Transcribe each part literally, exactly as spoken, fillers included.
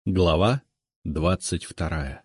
Глава двадцать вторая.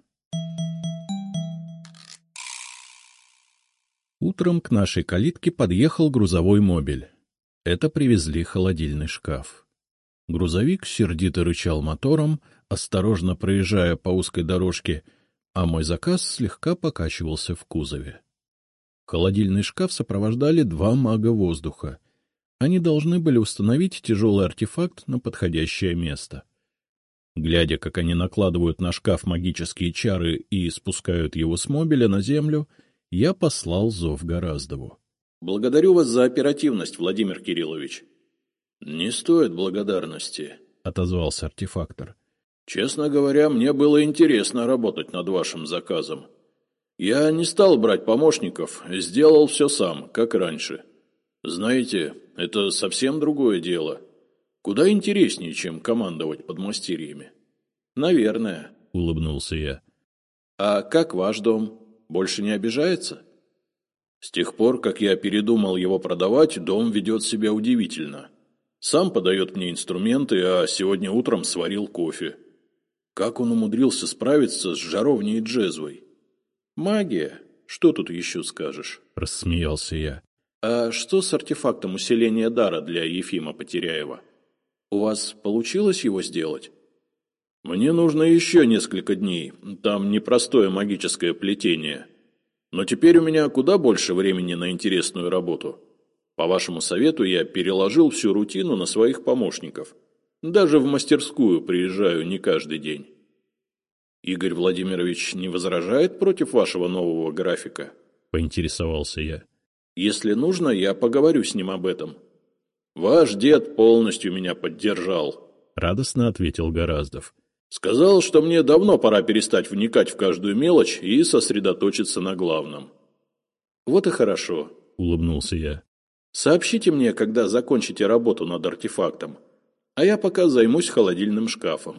Утром к нашей калитке подъехал грузовой мобиль. Это привезли холодильный шкаф. Грузовик сердито рычал мотором, осторожно проезжая по узкой дорожке, а мой заказ слегка покачивался в кузове. Холодильный шкаф сопровождали два мага воздуха. Они должны были установить тяжелый артефакт на подходящее место. Глядя, как они накладывают на шкаф магические чары и спускают его с мобиля на землю, я послал зов Гораздову. — Благодарю вас за оперативность, Владимир Кириллович. — Не стоит благодарности, — отозвался артефактор. — Честно говоря, мне было интересно работать над вашим заказом. Я не стал брать помощников, сделал все сам, как раньше. Знаете, это совсем другое дело. Куда интереснее, чем командовать подмастерьями. — Наверное, — улыбнулся я. — А как ваш дом? Больше не обижается? С тех пор, как я передумал его продавать, дом ведет себя удивительно. Сам подает мне инструменты, а сегодня утром сварил кофе. Как он умудрился справиться с жаровней и джезвой? — Магия. Что тут еще скажешь? — рассмеялся я. — А что с артефактом усиления дара для Ефима Потеряева? У вас получилось его сделать? Мне нужно еще несколько дней, там непростое магическое плетение. Но теперь у меня куда больше времени на интересную работу. По вашему совету я переложил всю рутину на своих помощников. Даже в мастерскую приезжаю не каждый день. Игорь Владимирович не возражает против вашего нового графика? Поинтересовался я. Если нужно, я поговорю с ним об этом. Ваш дед полностью меня поддержал, — радостно ответил Гораздов. Сказал, что мне давно пора перестать вникать в каждую мелочь и сосредоточиться на главном. Вот и хорошо, — улыбнулся я. Сообщите мне, когда закончите работу над артефактом, а я пока займусь холодильным шкафом.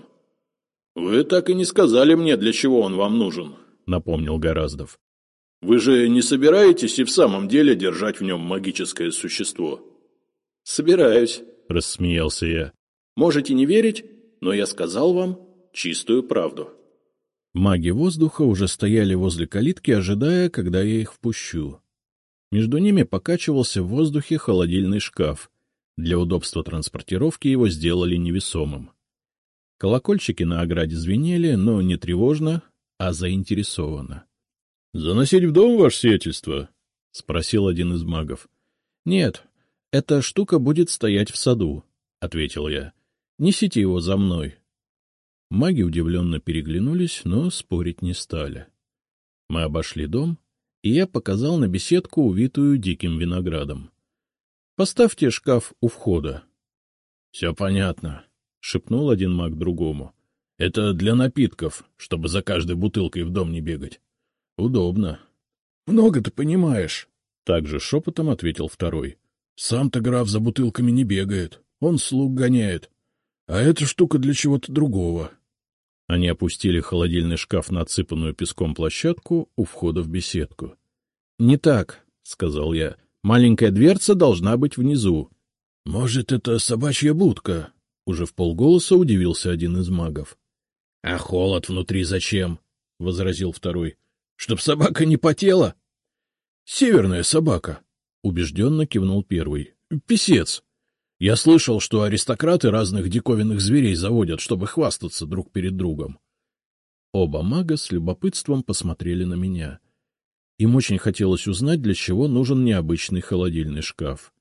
Вы так и не сказали мне, для чего он вам нужен, — напомнил Гораздов. Вы же не собираетесь и в самом деле держать в нем магическое существо? — Собираюсь, — рассмеялся я. — Можете не верить, но я сказал вам чистую правду. Маги воздуха уже стояли возле калитки, ожидая, когда я их впущу. Между ними покачивался в воздухе холодильный шкаф. Для удобства транспортировки его сделали невесомым. Колокольчики на ограде звенели, но не тревожно, а заинтересованно. — Заносить в дом, ваше сиятельство? — спросил один из магов. — Нет. — Эта штука будет стоять в саду, — ответил я. — Несите его за мной. Маги удивленно переглянулись, но спорить не стали. Мы обошли дом, и я показал на беседку, увитую диким виноградом. — Поставьте шкаф у входа. — Все понятно, — шепнул один маг другому. — Это для напитков, чтобы за каждой бутылкой в дом не бегать. Удобно. — Много ты понимаешь, — также шепотом ответил второй. Сам-то граф за бутылками не бегает, он слуг гоняет. А эта штука для чего-то другого. Они опустили холодильный шкаф на отсыпанную песком площадку у входа в беседку. — Не так, — сказал я. — Маленькая дверца должна быть внизу. — Может, это собачья будка? — уже вполголоса удивился один из магов. — А холод внутри зачем? — возразил второй. — Чтоб собака не потела? — Северная собака. — убежденно кивнул первый. — Писец. Я слышал, что аристократы разных диковинных зверей заводят, чтобы хвастаться друг перед другом. Оба мага с любопытством посмотрели на меня. Им очень хотелось узнать, для чего нужен необычный холодильный шкаф.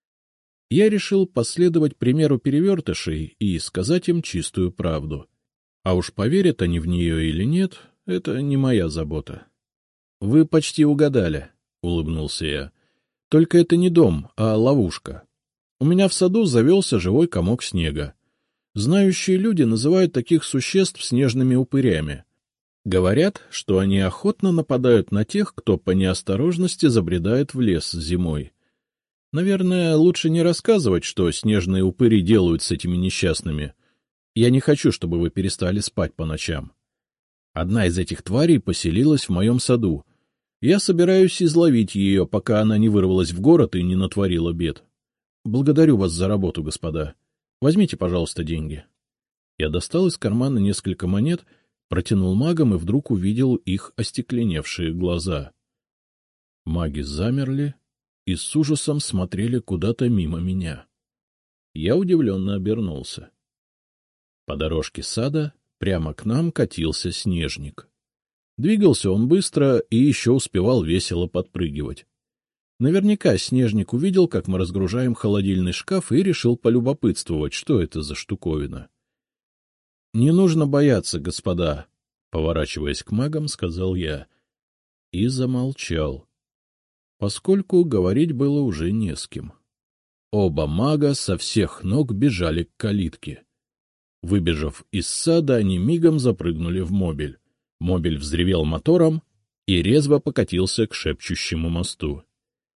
Я решил последовать примеру перевертышей и сказать им чистую правду. А уж поверят они в нее или нет, это не моя забота. — Вы почти угадали, — улыбнулся я. Только это не дом, а ловушка. У меня в саду завелся живой комок снега. Знающие люди называют таких существ снежными упырями. Говорят, что они охотно нападают на тех, кто по неосторожности забредает в лес зимой. Наверное, лучше не рассказывать, что снежные упыри делают с этими несчастными. Я не хочу, чтобы вы перестали спать по ночам. Одна из этих тварей поселилась в моем саду. Я собираюсь изловить ее, пока она не вырвалась в город и не натворила бед. Благодарю вас за работу, господа. Возьмите, пожалуйста, деньги. Я достал из кармана несколько монет, протянул магам и вдруг увидел их остекленевшие глаза. Маги замерли и с ужасом смотрели куда-то мимо меня. Я удивленно обернулся. По дорожке сада прямо к нам катился Снежник. Двигался он быстро и еще успевал весело подпрыгивать. Наверняка Снежник увидел, как мы разгружаем холодильный шкаф, и решил полюбопытствовать, что это за штуковина. — Не нужно бояться, господа, — поворачиваясь к магам, сказал я. И замолчал, поскольку говорить было уже не с кем. Оба мага со всех ног бежали к калитке. Выбежав из сада, они мигом запрыгнули в мобиль. Мобиль взревел мотором и резво покатился к шепчущему мосту.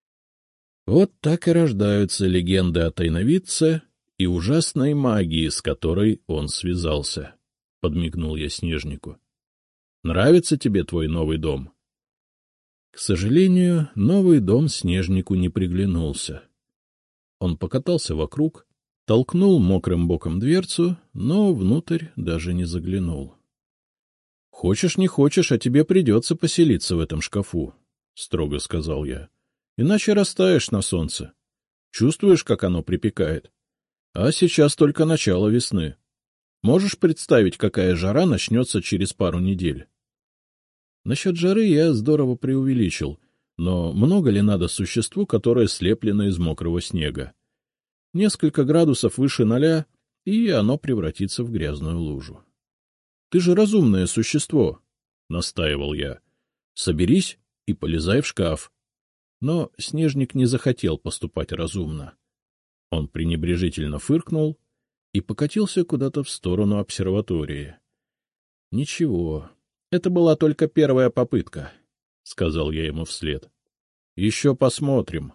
Вот так и рождаются легенды о тайновидце и ужасной магии, с которой он связался, — подмигнул я Снежнику. — Нравится тебе твой новый дом? К сожалению, новый дом Снежнику не приглянулся. Он покатался вокруг, толкнул мокрым боком дверцу, но внутрь даже не заглянул. — Хочешь, не хочешь, а тебе придется поселиться в этом шкафу, — строго сказал я. — Иначе растаешь на солнце. Чувствуешь, как оно припекает? А сейчас только начало весны. Можешь представить, какая жара начнется через пару недель? Насчет жары я здорово преувеличил, но много ли надо существу, которое слеплено из мокрого снега? Несколько градусов выше ноля, и оно превратится в грязную лужу. — Ты же разумное существо, — настаивал я. — Соберись и полезай в шкаф. Но Снежник не захотел поступать разумно. Он пренебрежительно фыркнул и покатился куда-то в сторону обсерватории. — Ничего, это была только первая попытка, — сказал я ему вслед. — Еще посмотрим.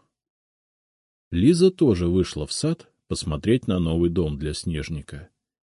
Лиза тоже вышла в сад посмотреть на новый дом для Снежника.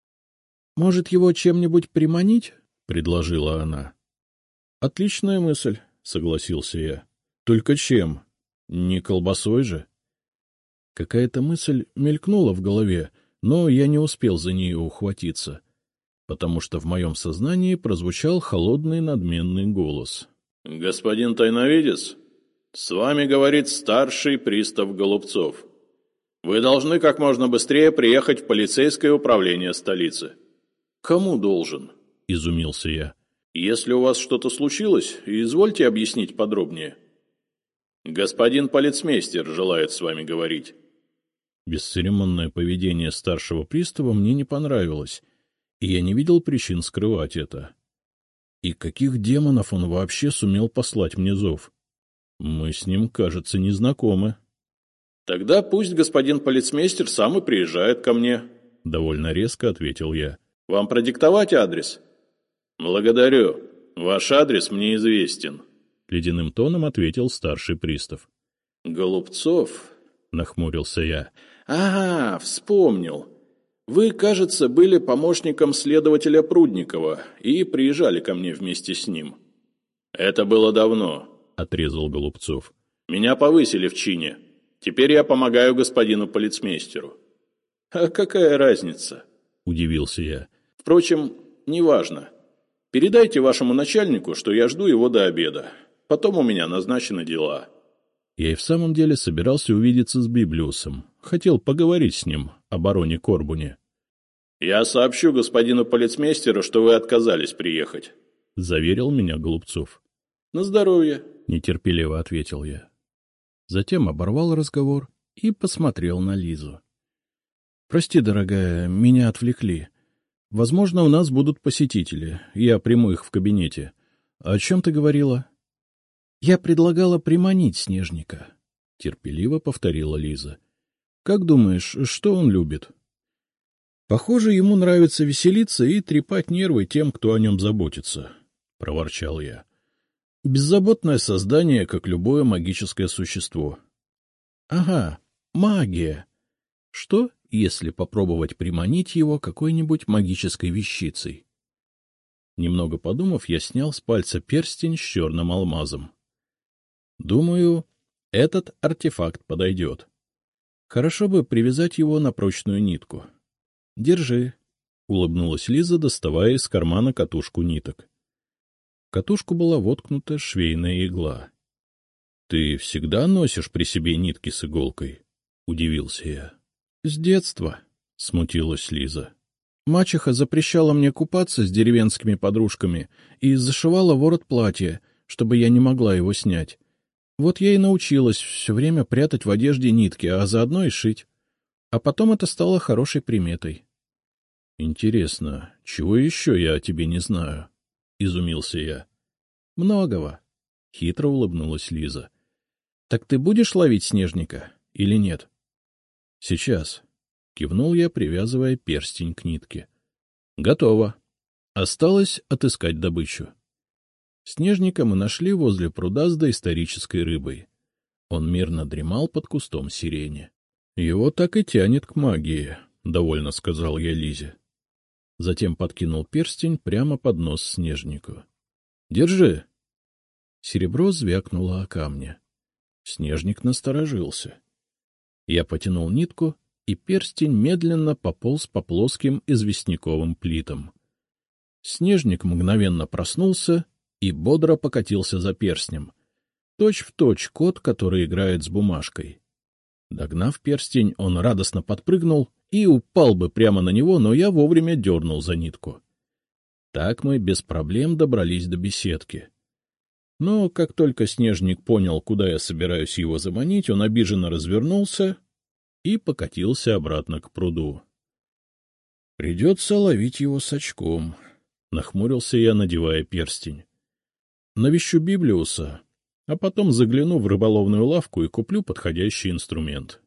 — Может, его чем-нибудь приманить? — предложила она. — Отличная мысль, — согласился я. — Только чем? Не колбасой же? Какая-то мысль мелькнула в голове, но я не успел за нее ухватиться, потому что в моем сознании прозвучал холодный надменный голос. — Господин тайновидец, с вами говорит старший пристав Голубцов. Вы должны как можно быстрее приехать в полицейское управление столицы. — Кому должен? — изумился я. — Если у вас что-то случилось, извольте объяснить подробнее. — Господин полицмейстер желает с вами говорить. Бесцеремонное поведение старшего пристава мне не понравилось, и я не видел причин скрывать это. И каких демонов он вообще сумел послать мне зов? Мы с ним, кажется, не знакомы. — Тогда пусть господин полицмейстер сам и приезжает ко мне, — довольно резко ответил я. — Вам продиктовать адрес? — Благодарю. Ваш адрес мне известен, — ледяным тоном ответил старший пристав. — Голубцов, — нахмурился я. — Ага, вспомнил. Вы, кажется, были помощником следователя Прудникова и приезжали ко мне вместе с ним. — Это было давно, — отрезал Голубцов. — Меня повысили в чине. Теперь я помогаю господину полицмейстеру. — А какая разница? — удивился я. — Впрочем, неважно. Передайте вашему начальнику, что я жду его до обеда. Потом у меня назначены дела. Я и в самом деле собирался увидеться с Библиусом. Хотел поговорить с ним о бароне Корбуне. — Я сообщу господину полицмейстеру, что вы отказались приехать, — заверил меня Голубцов. — На здоровье, — нетерпеливо ответил я. Затем оборвал разговор и посмотрел на Лизу. — Прости, дорогая, меня отвлекли. Возможно, у нас будут посетители. Я приму их в кабинете. О чем ты говорила? — Я предлагала приманить Снежника, — терпеливо повторила Лиза. — Как думаешь, что он любит? — Похоже, ему нравится веселиться и трепать нервы тем, кто о нем заботится, — проворчал я. — Беззаботное создание, как любое магическое существо. — Ага, магия. Что, если попробовать приманить его какой-нибудь магической вещицей? Немного подумав, я снял с пальца перстень с черным алмазом. Думаю, этот артефакт подойдет. Хорошо бы привязать его на прочную нитку. Держи. — улыбнулась Лиза, доставая из кармана катушку ниток. В катушку была воткнута швейная игла. — Ты всегда носишь при себе нитки с иголкой? — удивился я. — С детства, — смутилась Лиза. Мачеха запрещала мне купаться с деревенскими подружками и зашивала ворот платья, чтобы я не могла его снять. Вот я и научилась все время прятать в одежде нитки, а заодно и шить. А потом это стало хорошей приметой. — Интересно, чего еще я о тебе не знаю? — изумился я. — Многого, — хитро улыбнулась Лиза. — Так ты будешь ловить снежника или нет? — Сейчас, — кивнул я, привязывая перстень к нитке. — Готово. Осталось отыскать добычу. Снежника мы нашли возле пруда с доисторической рыбой. Он мирно дремал под кустом сирени. — Его так и тянет к магии, — довольно сказал я Лизе. Затем подкинул перстень прямо под нос снежнику. — Держи! Серебро звякнуло о камне. Снежник насторожился. Я потянул нитку, и перстень медленно пополз по плоским известняковым плитам. Снежник мгновенно проснулся и бодро покатился за перстнем. Точь-в-точь кот, который играет с бумажкой. Догнав перстень, он радостно подпрыгнул и упал бы прямо на него, но я вовремя дернул за нитку. Так мы без проблем добрались до беседки. Но как только Снежник понял, куда я собираюсь его заманить, он обиженно развернулся и покатился обратно к пруду. — Придется ловить его с очком, — нахмурился я, надевая перстень. — Навещу Библиуса, а потом загляну в рыболовную лавку и куплю подходящий инструмент.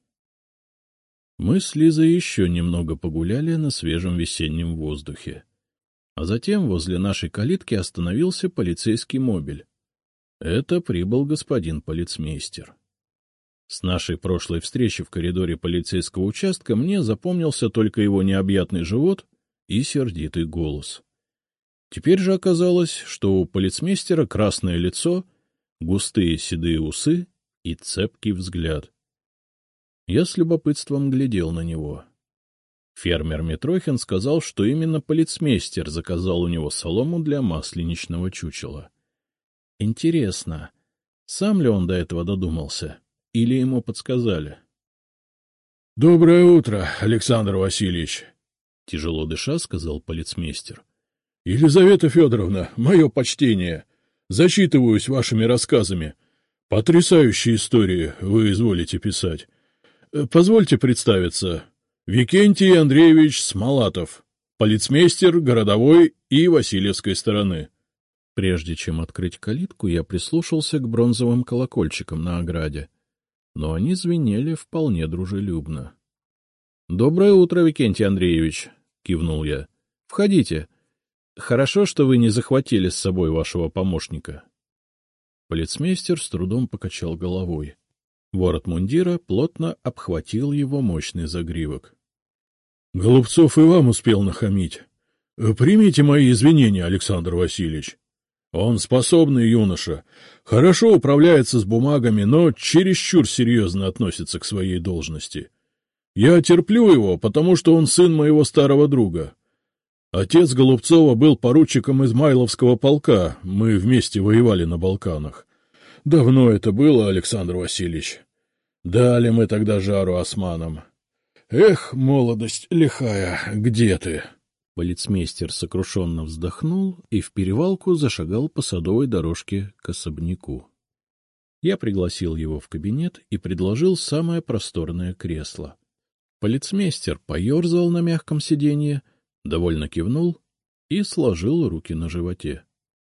Мы с Лизой еще немного погуляли на свежем весеннем воздухе. А затем возле нашей калитки остановился полицейский мобиль. Это прибыл господин полицмейстер. С нашей прошлой встречи в коридоре полицейского участка мне запомнился только его необъятный живот и сердитый голос. Теперь же оказалось, что у полицмейстера красное лицо, густые седые усы и цепкий взгляд. Я с любопытством глядел на него. Фермер Митрохин сказал, что именно полицмейстер заказал у него солому для масленичного чучела. Интересно, сам ли он до этого додумался, или ему подсказали? — Доброе утро, Александр Васильевич! — тяжело дыша сказал полицмейстер. — Елизавета Федоровна, мое почтение! Зачитываюсь вашими рассказами. Потрясающие истории вы изволите писать. Позвольте представиться. Викентий Андреевич Смолатов, полицмейстер городовой и Васильевской стороны. Прежде чем открыть калитку, я прислушался к бронзовым колокольчикам на ограде, но они звенели вполне дружелюбно. — Доброе утро, Викентий Андреевич, — кивнул я. — Входите. Хорошо, что вы не захватили с собой вашего помощника. Полицмейстер с трудом покачал головой. Ворот мундира плотно обхватил его мощный загривок. — Голубцов и вам успел нахамить. Примите мои извинения, Александр Васильевич. Он способный юноша, хорошо управляется с бумагами, но чересчур серьезно относится к своей должности. Я терплю его, потому что он сын моего старого друга. Отец Голубцова был поручиком Измайловского полка, мы вместе воевали на Балканах. Давно это было, Александр Васильевич. Дали мы тогда жару османам. Эх, молодость лихая, где ты? Полицмейстер сокрушенно вздохнул и в перевалку зашагал по садовой дорожке к особняку. Я пригласил его в кабинет и предложил самое просторное кресло. Полицмейстер поерзал на мягком сиденье, довольно кивнул и сложил руки на животе.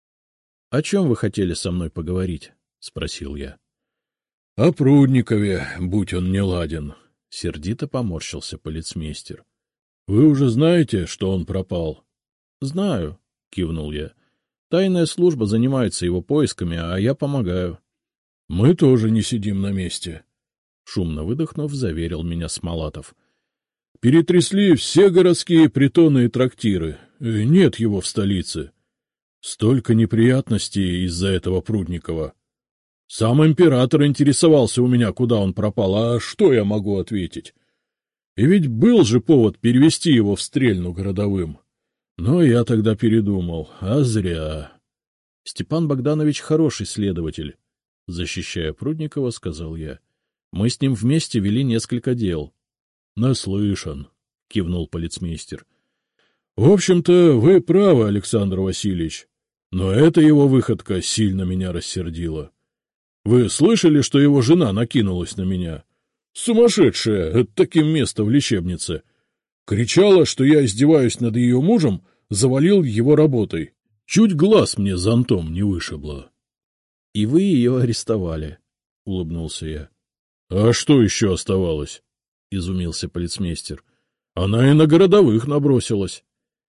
— О чем вы хотели со мной поговорить? — спросил я. — О Прудникове, будь он неладен, — сердито поморщился полицмейстер. — Вы уже знаете, что он пропал? — Знаю, — кивнул я. — Тайная служба занимается его поисками, а я помогаю. — Мы тоже не сидим на месте, — шумно выдохнув, заверил меня Смолатов. — Перетрясли все городские притоны и трактиры. Нет его в столице. Столько неприятностей из-за этого Прудникова. Сам император интересовался у меня, куда он пропал, а что я могу ответить? И ведь был же повод перевести его в Стрельну городовым. Но я тогда передумал, а зря. — Степан Богданович хороший следователь, — защищая Прудникова, сказал я. — Мы с ним вместе вели несколько дел. — Наслышан, — кивнул полицмейстер. — В общем-то, вы правы, Александр Васильевич, но эта его выходка сильно меня рассердила. Вы слышали, что его жена накинулась на меня? Сумасшедшая, таким место в лечебнице. Кричала, что я издеваюсь над ее мужем, завалил его работой. Чуть глаз мне зонтом не вышибло. — И вы ее арестовали, — улыбнулся я. — А что еще оставалось? — изумился полицмейстер. — Она и на городовых набросилась.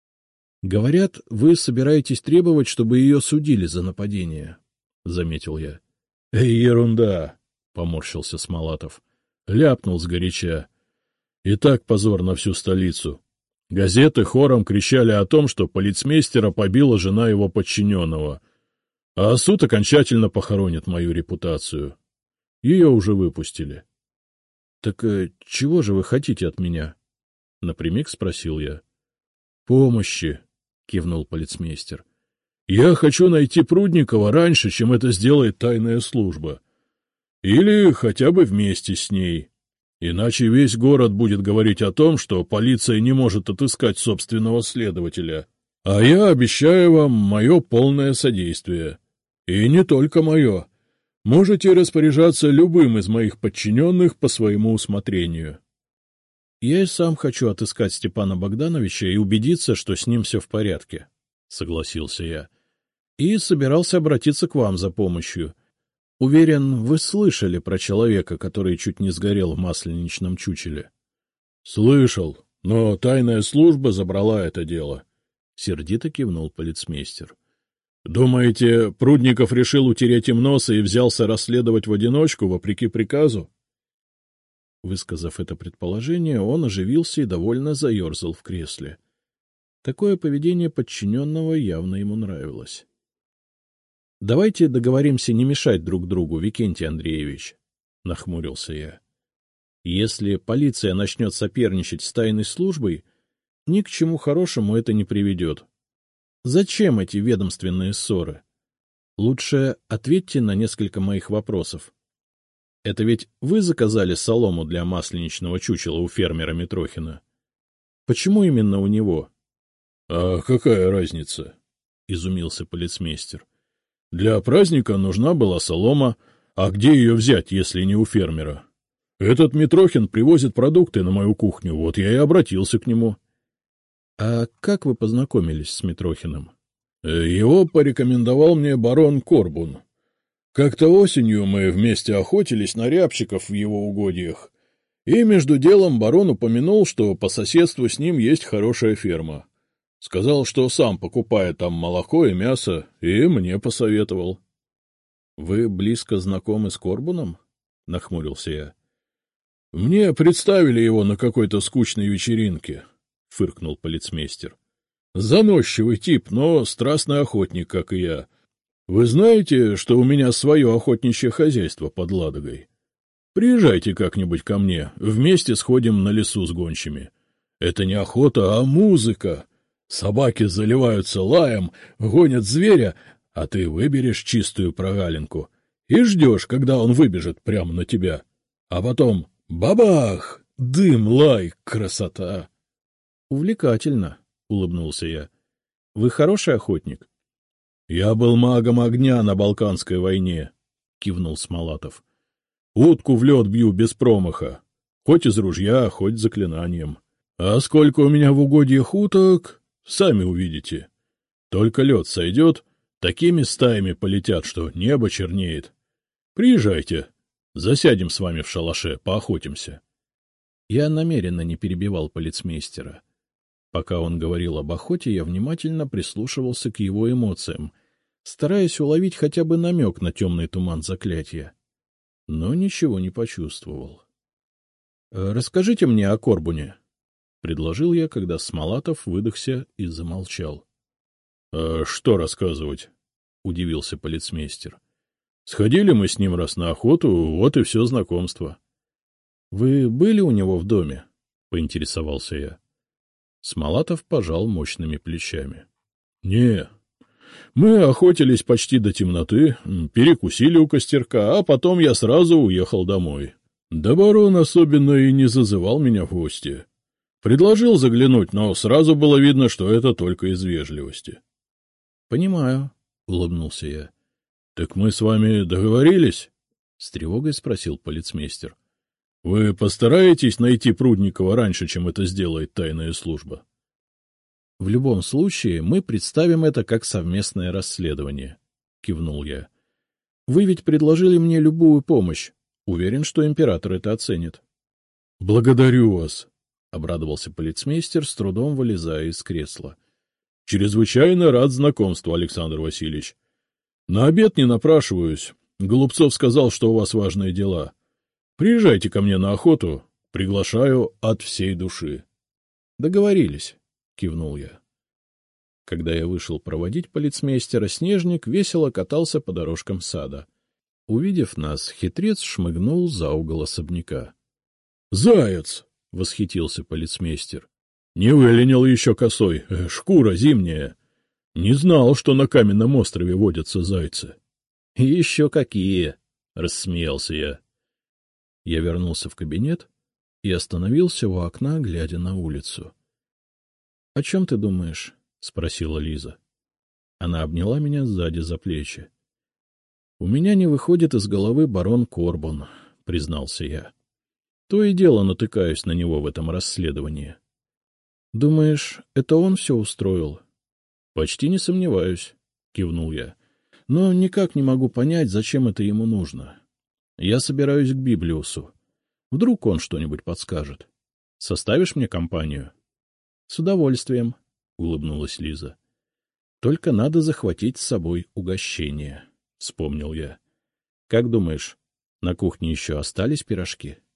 — Говорят, вы собираетесь требовать, чтобы ее судили за нападение, — заметил я. — Ерунда, — поморщился Смолатов. Ляпнул сгоряча. И так позор на всю столицу. Газеты хором кричали о том, что полицмейстера побила жена его подчиненного, а суд окончательно похоронит мою репутацию. Ее уже выпустили. — Так э, чего же вы хотите от меня? — напрямик спросил я. — Помощи, — кивнул полицмейстер. — Я хочу найти Прудникова раньше, чем это сделает тайная служба. Или хотя бы вместе с ней. Иначе весь город будет говорить о том, что полиция не может отыскать собственного следователя. А я обещаю вам мое полное содействие. И не только мое. Можете распоряжаться любым из моих подчиненных по своему усмотрению. Я и сам хочу отыскать Степана Богдановича и убедиться, что с ним все в порядке, — согласился я. И собирался обратиться к вам за помощью. Уверен, вы слышали про человека, который чуть не сгорел в масленичном чучеле. — Слышал, но тайная служба забрала это дело, — сердито кивнул полицмейстер. — Думаете, Прудников решил утереть им нос и взялся расследовать в одиночку, вопреки приказу? Высказав это предположение, он оживился и довольно заерзал в кресле. Такое поведение подчиненного явно ему нравилось. — Давайте договоримся не мешать друг другу, Викентий Андреевич, — нахмурился я. — Если полиция начнет соперничать с тайной службой, ни к чему хорошему это не приведет. Зачем эти ведомственные ссоры? Лучше ответьте на несколько моих вопросов. Это ведь вы заказали солому для масленичного чучела у фермера Митрохина? Почему именно у него? — А какая разница? — изумился полицмейстер. — Для праздника нужна была солома, а где ее взять, если не у фермера? Этот Митрохин привозит продукты на мою кухню, вот я и обратился к нему. — А как вы познакомились с Митрохиным? — Его порекомендовал мне барон Корбун. Как-то осенью мы вместе охотились на рябчиков в его угодьях, и между делом барон упомянул, что по соседству с ним есть хорошая ферма. Сказал, что сам покупает там молоко и мясо, и мне посоветовал. — Вы близко знакомы с Корбуном? — нахмурился я. — Мне представили его на какой-то скучной вечеринке, — фыркнул полицмейстер. — Заносчивый тип, но страстный охотник, как и я. Вы знаете, что у меня свое охотничье хозяйство под Ладогой? Приезжайте как-нибудь ко мне, вместе сходим на лесу с гончими. Это не охота, а музыка. Собаки заливаются лаем, гонят зверя, а ты выберешь чистую прогалинку и ждешь, когда он выбежит прямо на тебя. А потом бабах! Дым, лай, красота! — Увлекательно, — улыбнулся я. — Вы хороший охотник? — Я был магом огня на Балканской войне, — кивнул Смолатов. — Утку в лед бью без промаха, хоть из ружья, хоть заклинанием. А сколько у меня в угодьях уток, сами увидите. Только лед сойдет, такими стаями полетят, что небо чернеет. Приезжайте, засядем с вами в шалаше, поохотимся. Я намеренно не перебивал полицмейстера. Пока он говорил об охоте, я внимательно прислушивался к его эмоциям, стараясь уловить хотя бы намек на темный туман заклятия. Но ничего не почувствовал. — Расскажите мне о Корбуне, — предложил я, когда Смолатов выдохся и замолчал. — А что рассказывать? — удивился полицмейстер. — Сходили мы с ним раз на охоту, вот и все знакомство. — Вы были у него в доме? — поинтересовался я. Смолатов пожал мощными плечами. — Не, мы охотились почти до темноты, перекусили у костерка, а потом я сразу уехал домой. Да барон особенно и не зазывал меня в гости. Предложил заглянуть, но сразу было видно, что это только из вежливости. — Понимаю, — улыбнулся я. — Так мы с вами договорились? — с тревогой спросил полицмейстер. — Вы постараетесь найти Прудникова раньше, чем это сделает тайная служба? — В любом случае мы представим это как совместное расследование, — кивнул я. — Вы ведь предложили мне любую помощь. Уверен, что император это оценит. — Благодарю вас, — обрадовался полицмейстер, с трудом вылезая из кресла. — Чрезвычайно рад знакомству, Александр Васильевич. На обед не напрашиваюсь. Голубцов сказал, что у вас важные дела. Приезжайте ко мне на охоту. Приглашаю от всей души. — Договорились, — кивнул я. Когда я вышел проводить полицмейстера, Снежник весело катался по дорожкам сада. Увидев нас, хитрец шмыгнул за угол особняка. — Заяц! — восхитился полицмейстер. — Не выленил еще косой, шкура зимняя. Не знал, что на каменном острове водятся зайцы. — Еще какие! — рассмеялся я. Я вернулся в кабинет и остановился у окна, глядя на улицу. — О чем ты думаешь? — спросила Лиза. Она обняла меня сзади за плечи. — У меня не выходит из головы барон Корбун, — признался я. То и дело натыкаюсь на него в этом расследовании. — Думаешь, это он все устроил? — Почти не сомневаюсь, — кивнул я. — Но никак не могу понять, зачем это ему нужно. Я собираюсь к Библиусу. Вдруг он что-нибудь подскажет. Составишь мне компанию? — С удовольствием, — улыбнулась Лиза. — Только надо захватить с собой угощение, — вспомнил я. — Как думаешь, на кухне еще остались пирожки? —